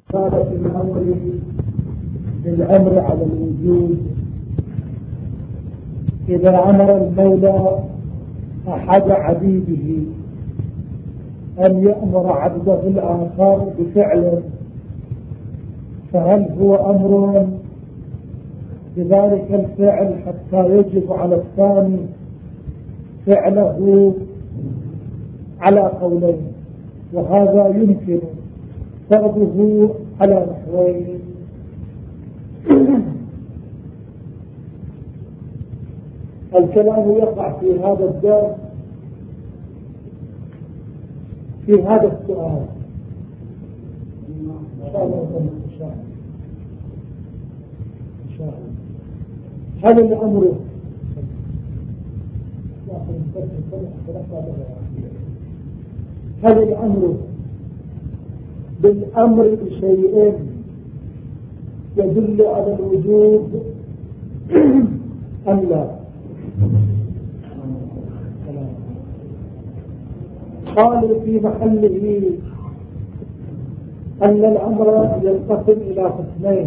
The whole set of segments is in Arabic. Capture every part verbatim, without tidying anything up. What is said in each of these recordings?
قال في الأمر بالأمر على الوجود. إذا أمر المولى أحد عبيده أن يأمر عبده الآخر بفعله، فهل هو أمر بذلك الفعل حتى يجب على الثاني فعله؟ على قولين، وهذا يمكن فرضه على نحوين. الكلام يقع في هذا الدرس في هذا السؤال إن شاء الله إن شاء الله إن شاء الله هل الأمر هل الأمر بالأمر بشيء يدل على الوجود أم لا؟ قالوا في محله أن الأمر ينقسم إلى قسمين.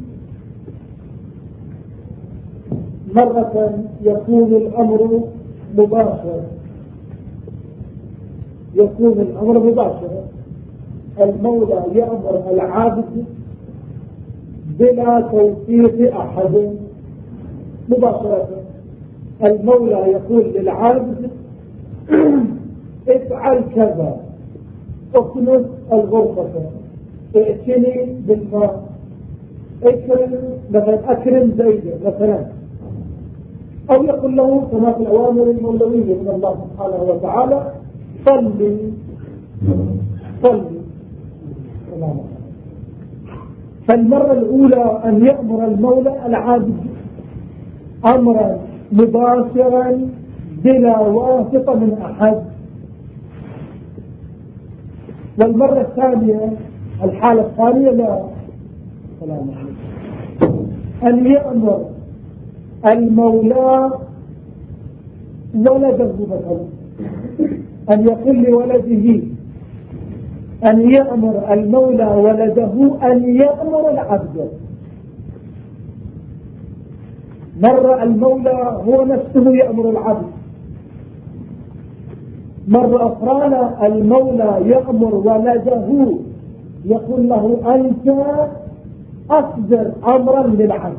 مرة يكون الأمر مباشر يكون الأمر مباشر المولى يأمر العبد بلا توفيق أحد مباشرة. المولى يقول للعبد افعل كذا، اكنس الغرفة، ائتني بالماء، اكرم مثلا اكرم زيدا مثلا، او يقول له كما في الاوامر المولوية من الله سبحانه وتعالى صلي صلي. فالمرة الاولى ان يأمر المولى العبد امرا مباشرا بلا واسطة من احد. والمرة الثانية الحالة الثانية لا سلام عليكم أن يأمر المولى ولده مثلا، أن يقول لولده أن يأمر المولى ولده أن يأمر العبد. مرة المولى هو نفسه يأمر العبد، مرة أخرى المولى يأمر ولده يقول له أنت أصدر أمرا للعبد.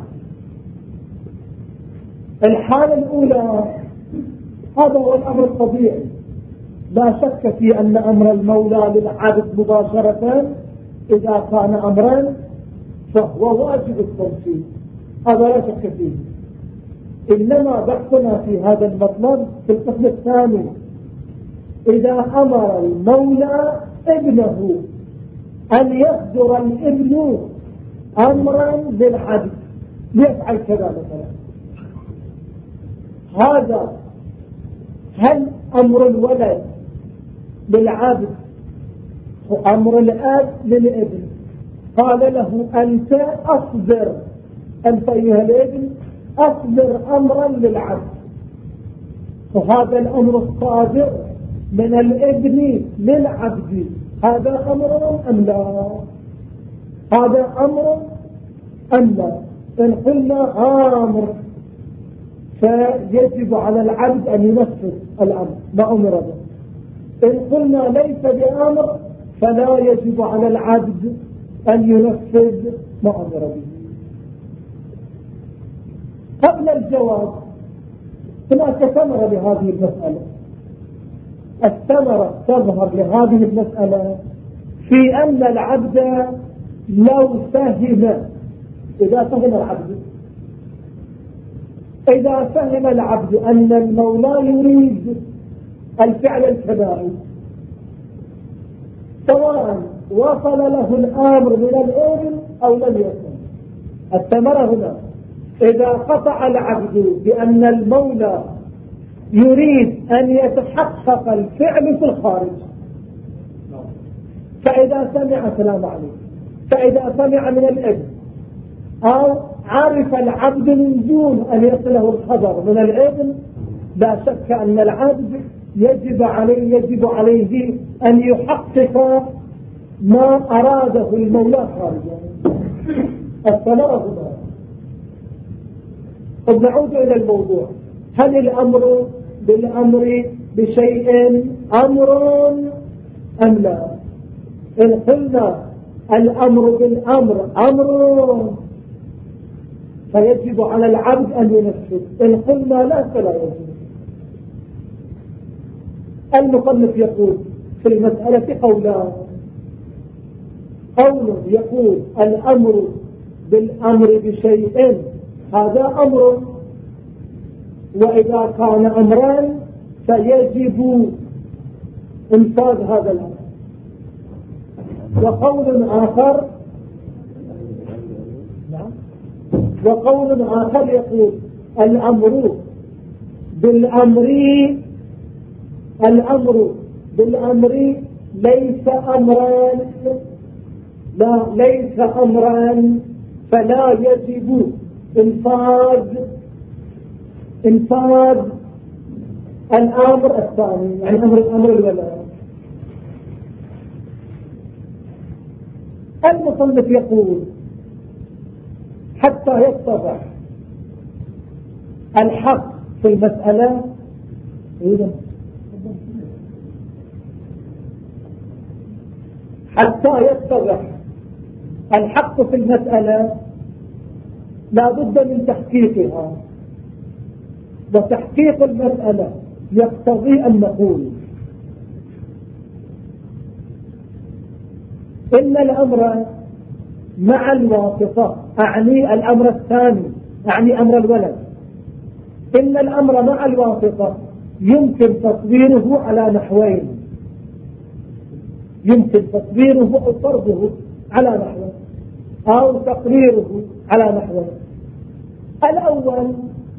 الحالة الأولى هذا هو الأمر الطبيعي، لا شك في أن أمر المولى للعبد مباشرة إذا كان أمرا فهو واجب التنفيذ، هذا لا شك فيه. إنما بحثنا في هذا المطلب في القسم الثاني، إذا أمر المولى ابنه أن يصدر الابن أمرا للعبد ليفعل كذا مثلا، هذا هل أمر الولد للعبد وأمر الأب للابن؟ قال له أنت أصدر، أنت أيها الابن أصدر أمرا للعبد، وهذا الأمر الصادر من الابن للعبد هذا أمر أم لا؟ هذا أمر أم لا؟ إن قلنا آمر فيجب على العبد أن ينفذ الأمر ما أمر به، إن قلنا ليس بأمر فلا يجب على العبد أن ينفذ ما أمر به. قبل الجواب هناك ثمرة لهذه المسألة. الثمرة تظهر لهذه المسألة في أن العبد لو فهم، إذا فهم العبد إذا فهم العبد أن المولى يريد الفعل الكبائي، سواء وصل له الأمر من الابن أو لم يصل. الثمرة هنا إذا قطع العبد بأن المولى يريد أن يتحقق الفعل في الخارج، فإذا سمع سلام عليكم فإذا سمع من الابن أو عرف العبد من دون أن يصله الخبر من الابن، لا شك أن العبد يجب عليه يجب عليه أن يحقق ما أراده المولى خارجا. الثمرة هنا. طب نعود إلى الموضوع. هل الأمر بالأمر بشيء أمر أم لا؟ إن قلنا الأمر بالأمر أمر فيجب على العبد أن ينفذ، إن قلنا لا فلا يجب. المصنف يقول في المسألة قولان. قول يقول الأمر بالأمر بشيء هذا أمر، وإذا كان أمران فيجب انفاذ هذا الأمر. وقول آخر وقول آخر يقول الأمر بالأمر الأمر بالأمر ليس أمران، لا ليس أمران فلا يجب انفاذ انفاذ الأمر الثاني، يعني أمر الأمر الولاء. المصنف يقول حتى يتضح الحق في المسألة حتى يتضح الحق في المسألة لا بد من تحقيقها، وتحقيق المسألة يقتضي أن نقول إن الأمر مع الواسطة، أعني الأمر الثاني، أعني أمر الولد، إن الأمر مع الواسطة يمكن تصويره على نحوين، يمكن تصويره أو فرضه على نحوين أو تقريره على نحوين. الأول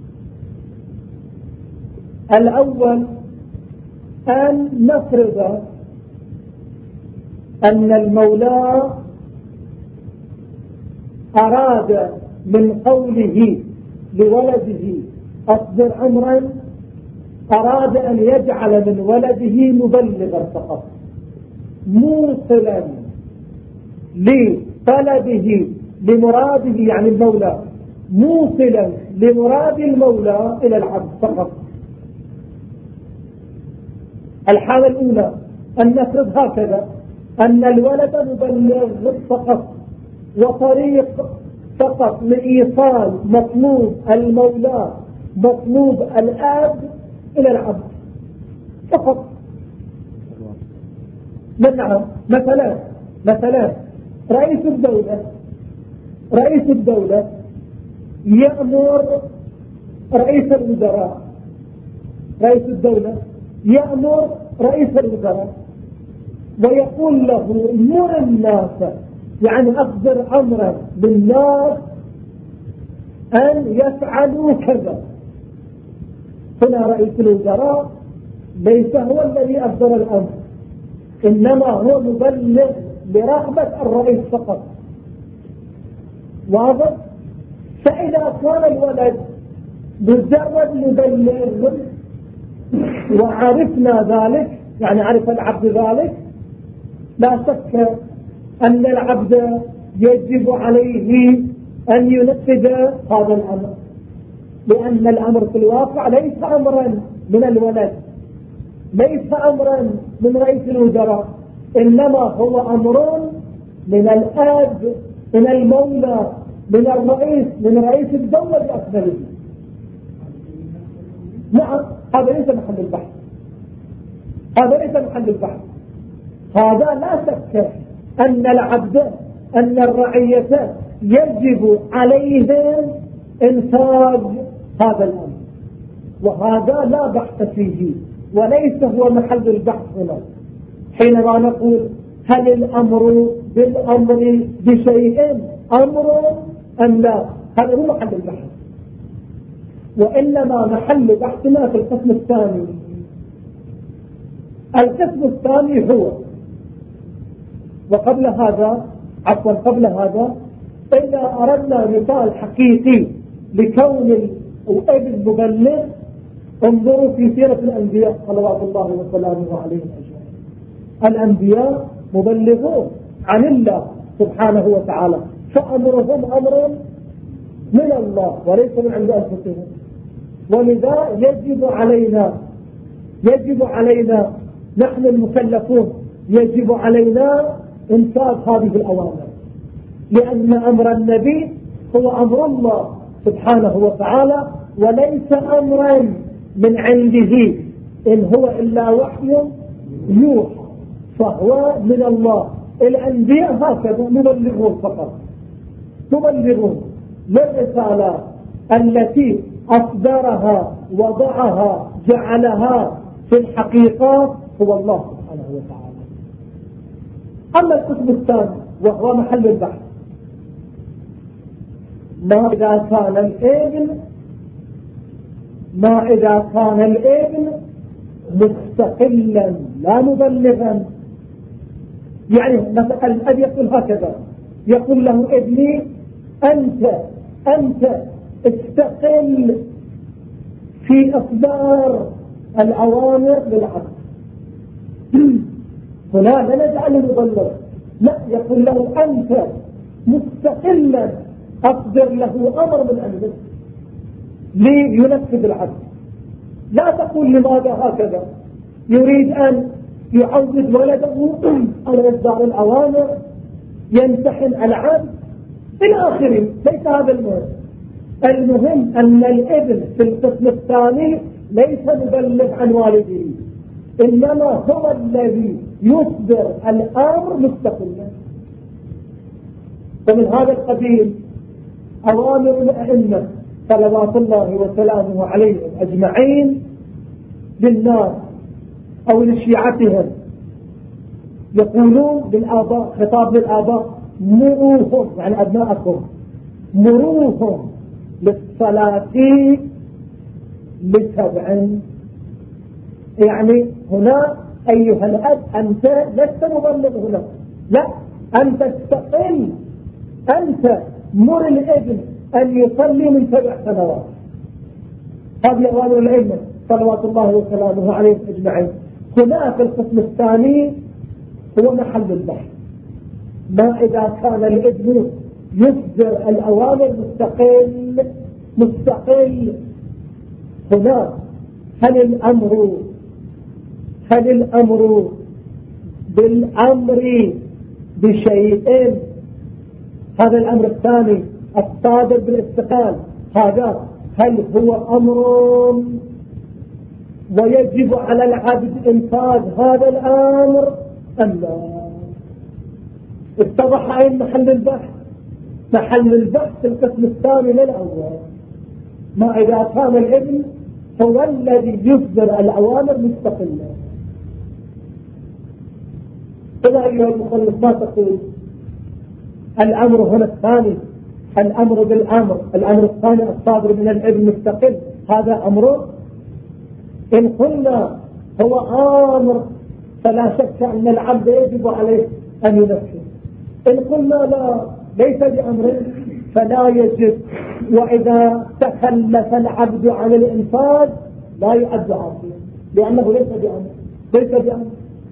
الأول أن نفرض أن المولى أراد من قوله لولده أصبر أمرا، أراد أن يجعل من ولده مبلغا فقط موصلا لطلبه لمراده، يعني المولى موصلا لمراد المولى إلى العبد فقط. الحالة الأولى أن نفرض هكذا أن الولد مبلغ فقط وطريق فقط لإيصال مطلوب المولى مطلوب الآب إلى العبد فقط. نعم، مثلا مثلا رئيس الدولة رئيس الدولة يأمر رئيس الوزراء رئيس الدولة يأمر رئيس الوزراء ويقول له مر الناس، يعني أصدر أمرا بالناس أن يفعلوا كذا. هنا رئيس الوزراء ليس هو الذي أصدر الأمر، إنما هو مبلغ برغبة الرئيس فقط. واضح؟ فإذا كان الولد مجرد مبلغ وعرفنا ذلك، يعني عرف العبد ذلك، لا شك أن العبد يجب عليه أن ينفذ هذا الأمر، لأن الأمر في الواقع ليس أمرا من الولد، ليس أمرا من رئيس الوزراء، إنما هو أمر من الآب، من المولى، من الرئيس، من رئيس الدولة بأكمله. نعم، هذا ليس محل البحث، هذا ليس محل البحث. هذا لا شك أن العبد أن الرعية يجب عليهم إنفاذ هذا الأمر، وهذا لا بحث فيه وليس هو محل البحث هنا. حينما نقول هل الأمر بالأمر بشيء أمر أم لا، هذا هو محل البحث، وإنما محل بحثنا في القسم الثاني. القسم الثاني هو، وقبل هذا عفوا قبل هذا إذا أردنا مثال حقيقي لكون الأب مبلغ، انظروا في سيرة الأنبياء صلوات الله وسلامه عليهم أجمعين. الأنبياء مبلغون، عن الله سبحانه وتعالى، فأمرهم أمر من الله وليس من عند أنفسهم. ولذا يجب علينا يجب علينا نحن المكلفون يجب علينا انفاذ هذه الأوامر، لأن أمر النبي هو أمر الله سبحانه وتعالى وليس أمرا من عنده، إن هو إلا وحي يوحى، فهو من الله. الأنبياء هكذا مبلغون فقط، مبلغون للرسالة التي أصدرها وضعها جعلها في الحقيقة هو الله سبحانه وتعالى. أما القسم الثاني وهو محل البحث، ما إذا كان الابن ما إذا كان الابن مستقلا لا مبلغا. يعني مثلا الأب يقول هكذا، يقول له ابني أنت أنت استقل في إصدار الأوامر للعبد. هنا لا نجعله مبلغ، لا، يقول له أنت مستقلا أصدر له أمر من عندك لينفذ العبد. لا تقول لماذا هكذا، يريد أن يعود ولده على إصدار الأوامر، يمتحن العبد إلى آخره. ليس هذا المهم. المهم أن الابن في القسم الثاني ليس مبلغ عن والده، إنما هو الذي يصدر الأمر مستقلا. ومن هذا القبيل أوامر الأئمة صلوات الله وسلامه عليهم أجمعين للناس أو لشيعتهم، يقولون للآباء، خطاب للآباء، مروهم يعني أبناءكم مروهم للصلاة لسبع. يعني هنا أيها الأب أنت لست مبلغ هنا، لا، أنت تستقل، أنت مر الابن أن يصلي من سبع سنوات. هذه أوامر الأئمة صلوات الله وسلامه عليهم أجمعين. هنا في القسم الثاني هو محل البحث، ما إذا كان الابن يصدر الأوامر مستقل مستقل هنا هل الأمر هل الأمر بالأمر بشيء، هذا الأمر الثاني الصادر بالاستقلال، هذا هل هو أمر ويجب على العبد إنفاذ هذا الأمر أم لا؟ اتضح أين محل البحث؟ محل البحث في القسم الثاني من الأول، ما إذا كان الابن هو الذي يصدر الأوامر مستقلا. إذا أيها المخلص ما تقول الأمر هنا الثاني، الأمر بالأمر، الأمر الثاني الصادر من الابن مستقل، هذا أمر. إن قلنا هو أمر فلا شك أن العبد يجب عليه أن ينفذ. إن قلنا لا ليس بأمر فلا يجب، وإذا تخلف العبد عن الإنفاذ لا يعد عاصيا لأنه ليس بأمر ليس بأمر.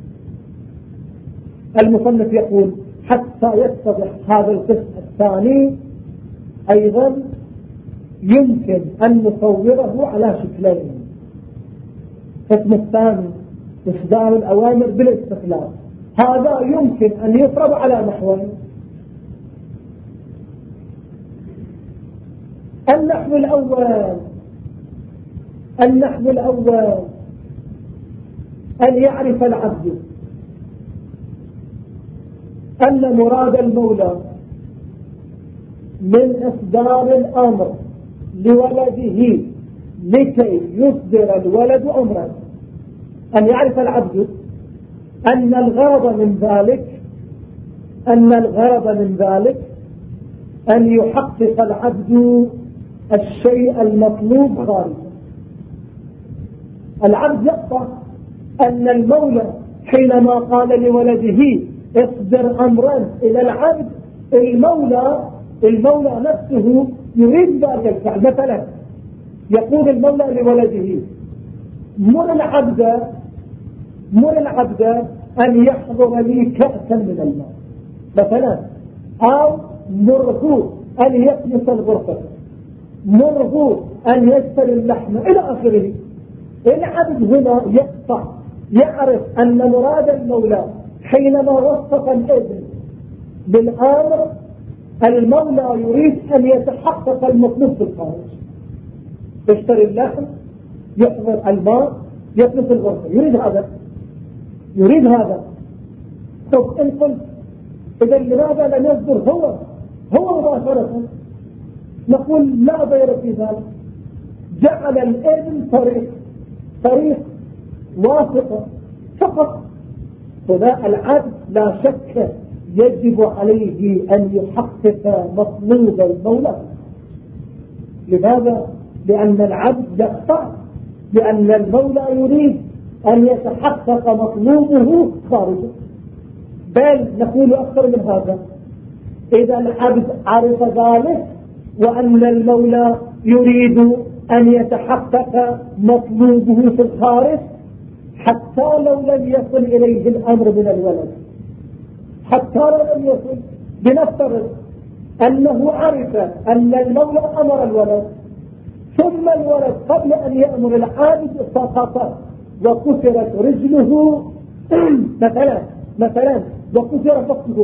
المصنف يقول حتى يتضح هذا القسم الثاني أيضا يمكن أن نصوره على شكلين. القسم الثاني إصدار الأوامر بالاستقلال، هذا يمكن أن يفرض على نحوين. النحو الأول النحو الأول أن يعرف العبد أن مراد المولى من إصدار الأمر لولده لكي يصدر الولد أمرا، أن يعرف العبد أن الغرض من ذلك أن الغرض من ذلك أن يحقق العبد الشيء المطلوب خارجا. العبد يقطع أن المولى حينما قال لولده اصدر أمرا إلى العبد، المولى المولى نفسه يريد ذلك الفعل. مثلا يقول المولى لولده مر العبد مر العبد أن يحضر لي كأسا من الماء، مثلا، أو مره أن يكنس الغرفة، مره أن يشتري اللحم إلى آخره. العبد هنا يقطع، يعرف أن مراد المولى حينما وصف الابن بالآمر، المولى يريد أن يتحقق المطلوب في الخارج. يشتري اللحم، يحضر الماء، يكنس الغرفة، يريد هذا، يريد هذا. طب إن قلت إذا لماذا لم يصدر هو هو مباشرة؟ نقول لا ضير في ذلك، جعل الابن طريق طريق واسطة فقط. هنا العبد لا شك يجب عليه أن يحقق مطلوب المولى. لماذا؟ لأن العبد يقطع، لأن المولى يريد أن يتحقق مطلوبه خارجه. بل نقول أكثر من هذا، إذا العبد عرف ذلك وأن المولى يريد أن يتحقق مطلوبه في الخارج، حتى لو لم يصل إليه الأمر من الولد، حتى لو لم يصل، بنفترض أنه عرف أن المولى أمر الولد، ثم الولد قبل أن يأمر العابد سقط وكسرت رجله مثلا مثلا وكسر فقده،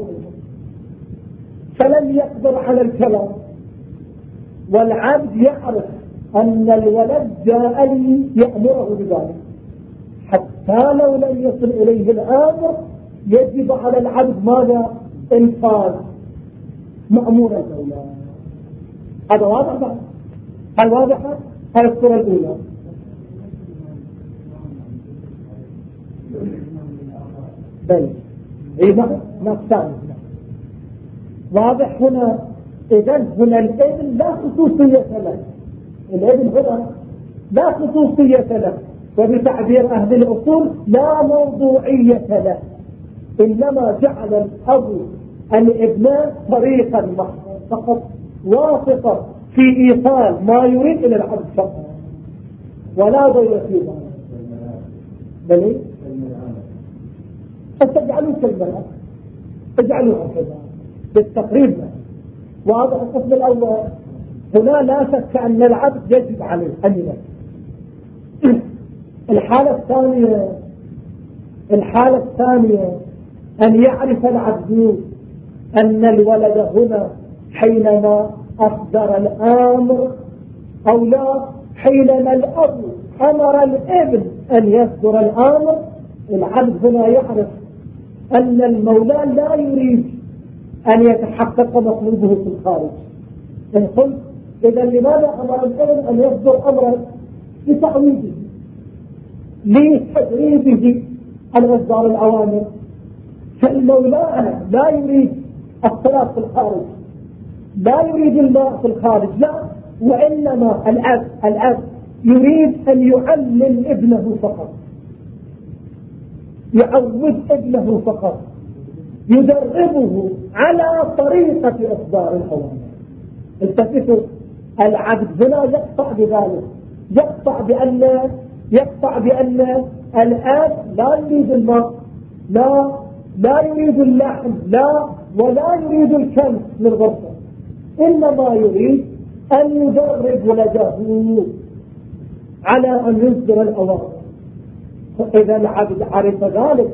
فلم يقدر على الكلام، والعبد يعرف أن الولد جاء لي يأمره بذلك، حتى لو لم يصل إليه الأمر يجب على العبد ماذا؟ إنفاذ مأمور المولى. هذا واضح؟ هل واضحة؟ هذه الصورة الأولى. بل إذا نقصان واضح هنا. إذن هنا الابن لا خصوصية له، الابن هنا لا خصوصية له، وبتعبير أهل الأصول لا موضوعية له، إنما جعل الأب الابن طريقا فقط واسطة في إيصال ما يريد إلى العبد فقط، ولا ضير في ذلك. بل فتجعلوا كالمرأة، اجعلوها كذا بالتقريب. واضح القسم الأول. هنا لا شك أن العبد يجب عليه أن ينفذ. الحالة الثانية الحالة الثانية أن يعرف العبد أن الولد هنا حينما أصدر الأمر، أو لا حينما الأب أمر الابن أن يصدر الأمر، العبد هنا يعرف أن المولى لا يريد أن يتحقق مطلوبه في الخارج. إن قلت إذا لماذا أمر الابن أن يصدر أمرا؟ لتعويده، لتدريبه على إصدار الأوامر. فالمولى لا يريد الصلاة في الخارج، لا يريد الماء في الخارج، لا، وإنما الأب الأب يريد أن يعلم ابنه فقط، يعود ابنه فقط، يدربه على طريقة إصدار الأوامر. التفتوا، العبد هنا يقطع بذلك، يقطع بأن يقطع بأن الآب لا يريد الماء، لا لا يريد اللحم، لا ولا يريد الكنز من الغرفة، إنما يريد أن يدرب ولده على أن يصدر الأوامر. فإذا العبد عرف ذلك،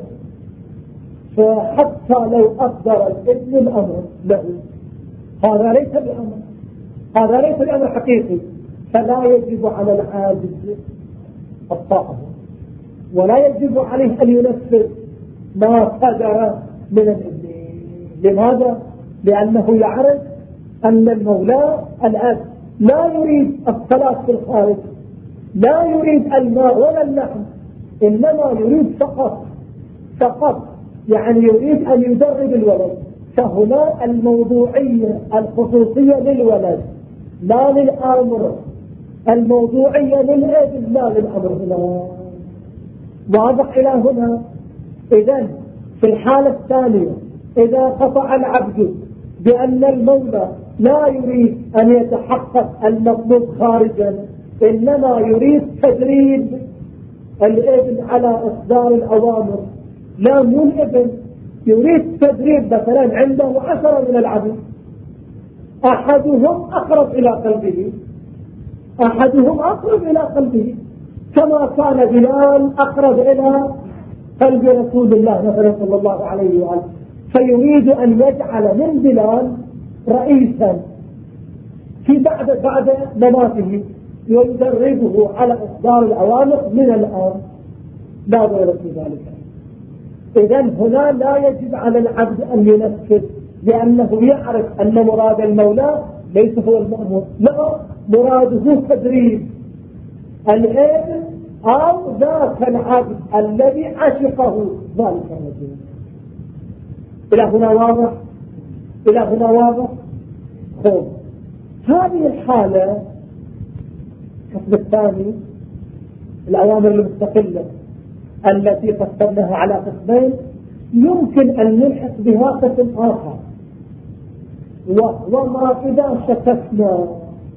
فحتى لو أصدر الابن الأمر له، هذا ليس بأمر، هذا ليس بأمر حقيقي، فلا يجب على العابد الطاعة، ولا يجب عليه أن ينفذ ما قدر من الابن. لماذا؟ لأنه يعرف أن المولى الآب لا يريد الصلاة في الخارج، لا يريد الماء ولا اللحم، إنما يريد فقط فقط يعني يريد أن يدرب الولد. فهنا الموضوعية الخصوصية للولد لا للأمر، الموضوعية للابن لا للأمر. هنا واضح إلى هنا. إذن في الحالة الثانية إذا قطع العبد بأن المولى لا يريد أن يتحقق المطلوب خارجا، إنما يريد تدريب الابن على إصدار الأوامر، لا مو الابن يريد تدريب مثلا عنده عشرة من العبيد، أحدهم أقرب إلى قلبه أحدهم أقرب إلى قلبه كما كان بلال أقرب إلى قلب رسول الله مثلا صلى الله عليه وآله، فيريد أن يجعل من بلال رئيسا في بعد بعد مماته، ويدربه على إصدار الأوامر من الآن لا غير في ذلك. إذن هنا لا يجب على العبد أن ينفذ، لأنه يعرف أن مراد المولى ليس هو المأمور، لا، مراده تدريب الابن أو ذاك العبد الذي عشقه ذلك الرجل. إلى هنا واضح؟ إلى هنا واضح؟ خب هذه الحالة القسم الثاني الأوامر المستقلة التي قسمناها على قسمين، يمكن أن نلحق بها قسم آخر، وهو ما إذا شككنا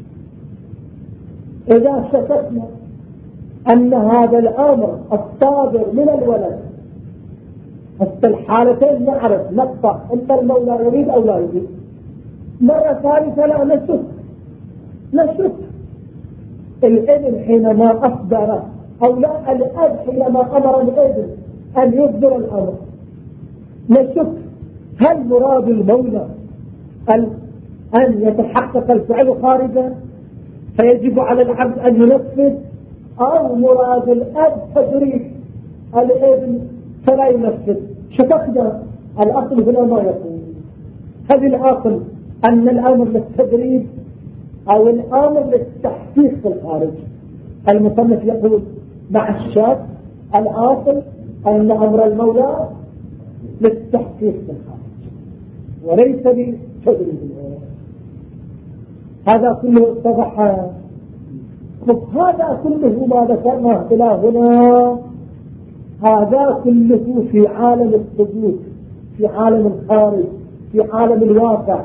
إذا شككنا أن هذا الأمر الصادر من الولد، في الحالتين نعرف نقطع أنت المولى يريد أو لا يريد، مرة ثالثة لا نشك نشك الابن حينما أصدر أو لا الأب حينما أمر الابن أن يصدر الأمر، نشك هل مراد المولى أن يتحقق الفعل خارجا فيجب على العبد أن ينفذ، أو مراد الأب تدريب الابن فلا ينفذ. شككنا، الأصل هنا ما يقول، هذه الأصل أن الأمر للتدريب أو الأمر للتحقيق في الخارج. المصنف يقول مع الشك الأصل أن أمر المولى للتحقيق في الخارج وليس لتدريب. هذا كله اتضح. هذا كله ما ذكرناه إلى هنا، هذا كله في عالم الثبوت، في عالم الخارج، في عالم الواقع،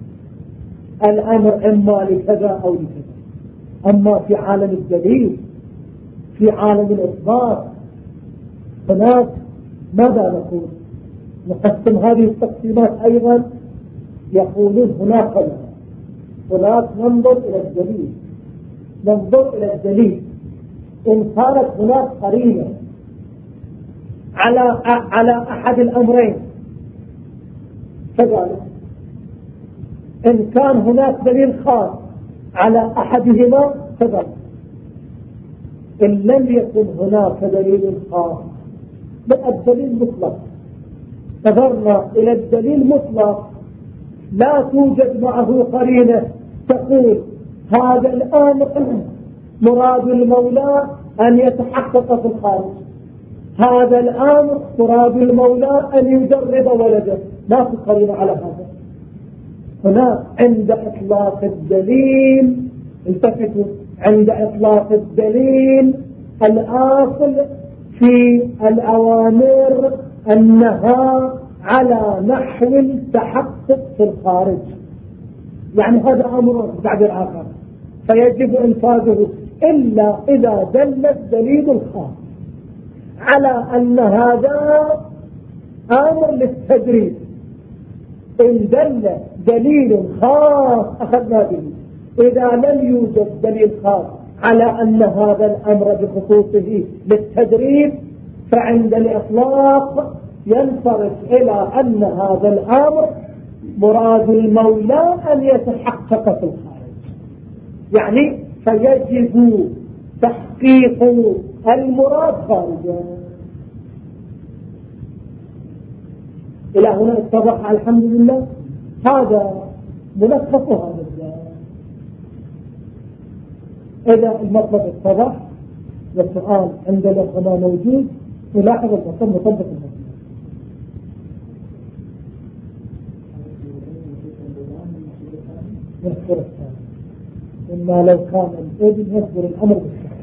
الأمر إما لكذا أو لكذا. أما في عالم الدليل، في عالم الإثبات، هناك ماذا نقول؟ نقسم هذه التقسيمات أيضا. يقولون هناك لا. هناك ننظر إلى الدليل، ننظر إلى الدليل إن كانت هناك قرينة على على أحد الأمرين كذلك، إن كان هناك دليل خاص على أحدهما كذلك. إن لم يكن هناك دليل خاص بل الدليل مطلق، نظرنا إلى الدليل مطلق لا توجد معه قرينة تقول هذا الأمر مراد المولى أن يتحقق في الخارج، هذا الأمر مراد المولى أن يجرب ولده، لا في قرينة على هذا. هنا عند إطلاق الدليل، التفتوا، عند إطلاق الدليل الأصل في الأوامر أنها على نحو التحقق في الخارج، يعني هذا أمر بعد الآخر فيجب إنفاذه إلا إذا دل الدليل الخاص على أن هذا أمر للتدريب. إن دل دليل خاص أخذنا به، إذا لم يوجد دليل خاص على أن هذا الأمر بخصوصه للتدريب فعند الإطلاق ينصرف إلى أن هذا الأمر مراد المولى أن يتحقق في الخارج، يعني فيجب تحقيق المراد خارجا. إلى هنا اتضح الحمد لله. هذا ملخص هذا الجانب. إذا المطلب اتضح والسؤال عند الأخوة موجود، نلاحظ الأصل مطبق المطلب. يذكر الثاني، إما لو كان الابن يذكر الأمر بالصحيح.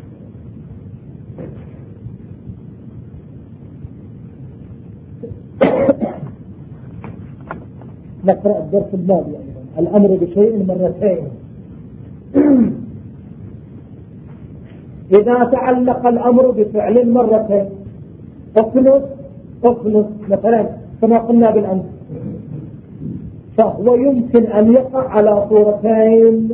نقرأ الدرس الماضي أيضا، الأمر بشيء مرتين. إذا تعلق الأمر بفعل مرتين، اخلص اخلص مثلا كما قلنا بالأمس، فهو يمكن أن يقع على صورتين.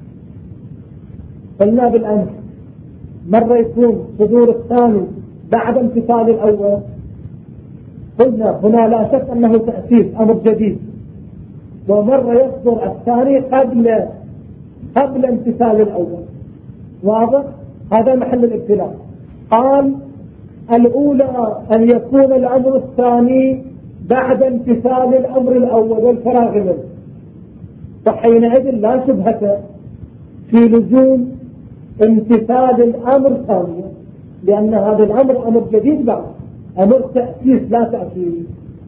قلنا بالأمس مرة يكون صدور الثاني بعد امتثال الأول، قلنا هنا لا شك أنه تأسيس أمر جديد، ومرة يصدر الثاني قبل قبل امتثال الأول. واضح؟ هذا محل الابتلاء. قال الأولى أن يكون الأمر الثاني بعد امتثال الأمر الأول والفراغ منه، فحينئذ لا شبهة في لزوم امتثال الأمر الثاني، لأن هذا الأمر أمر جديد بعد، أمر تأسيس لا تأسيس.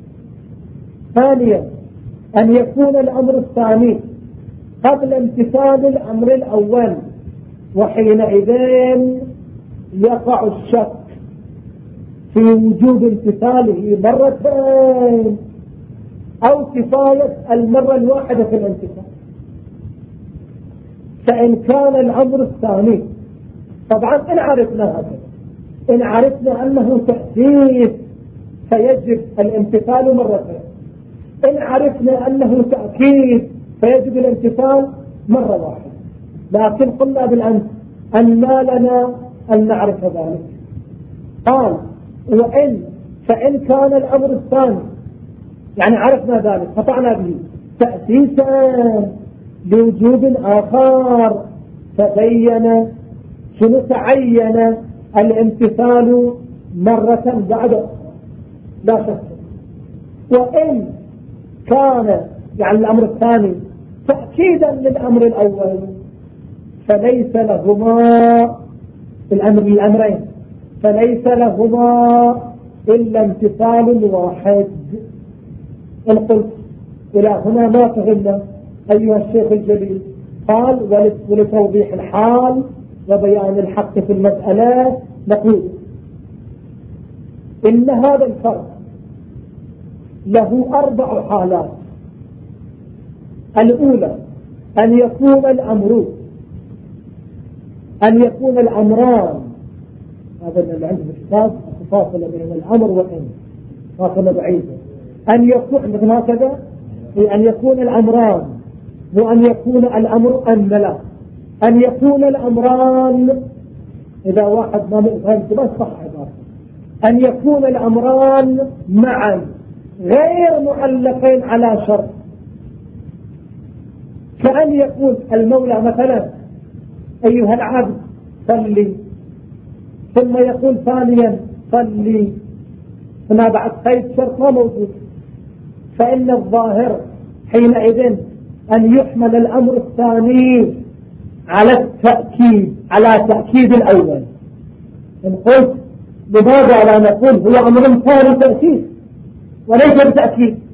ثانيا أن يكون الأمر الثاني قبل امتثال الأمر الأول، وحينئذ يقع الشك في وجوب امتثاله مرتين أو كفاية المرة الواحدة في الامتثال. فإن كان الأمر الثاني، طبعا إن عرفنا هذا، إن عرفنا أنه تأسيس فيجب الامتثال مرتين، إن عرفنا أنه تأكيد فيجب الامتثال مرة واحدة. لكن قلنا بالأمس أن ما لنا أن نعرف ذلك. قال وإن فإن كان الأمر الثاني، يعني عرفنا ذلك قطعنا به تأسيسا لوجوب آخر، تبين شنو تعين الامتثال مرة بعد لا شك. وإن كان يعني الأمر الثاني تأكيدا للأمر الأول فليس لهما الأمر الأمرين فليس لهما إلا امتثال واحد. إن قلت إلى هنا ما فهمنا أيها الشيخ الجليل؟ قال ولتوضيح الحال وبيان الحق في المسألة نقول إن هذا الفرق له أربع حالات. الأولى أن يكون الأمر أن يكون الأمران، هذا اللي عنده الكتاب الفاصل بين الأمر والإن فاصلة بعيدة، أن يكون مثل هكذا، أن يكون الأمران وأن يكون الأمر أن لا أن يكون الأمران، إذا واحد ما فهمت بس صح عبارة، أن يكون الأمران معا غير معلقين على شرط. كأن يقول المولى مثلا أيها العبد صلي، ثم يقول ثانيا صلي، فما بعد قيد شرط ما موجود. فإن الظاهر حينئذ أن يحمل الأمر الثاني على التأكيد، على تأكيد الأول. إن قلت لماذا لا نقول هو أمر ثاني تأكيد وليس بتأكيد؟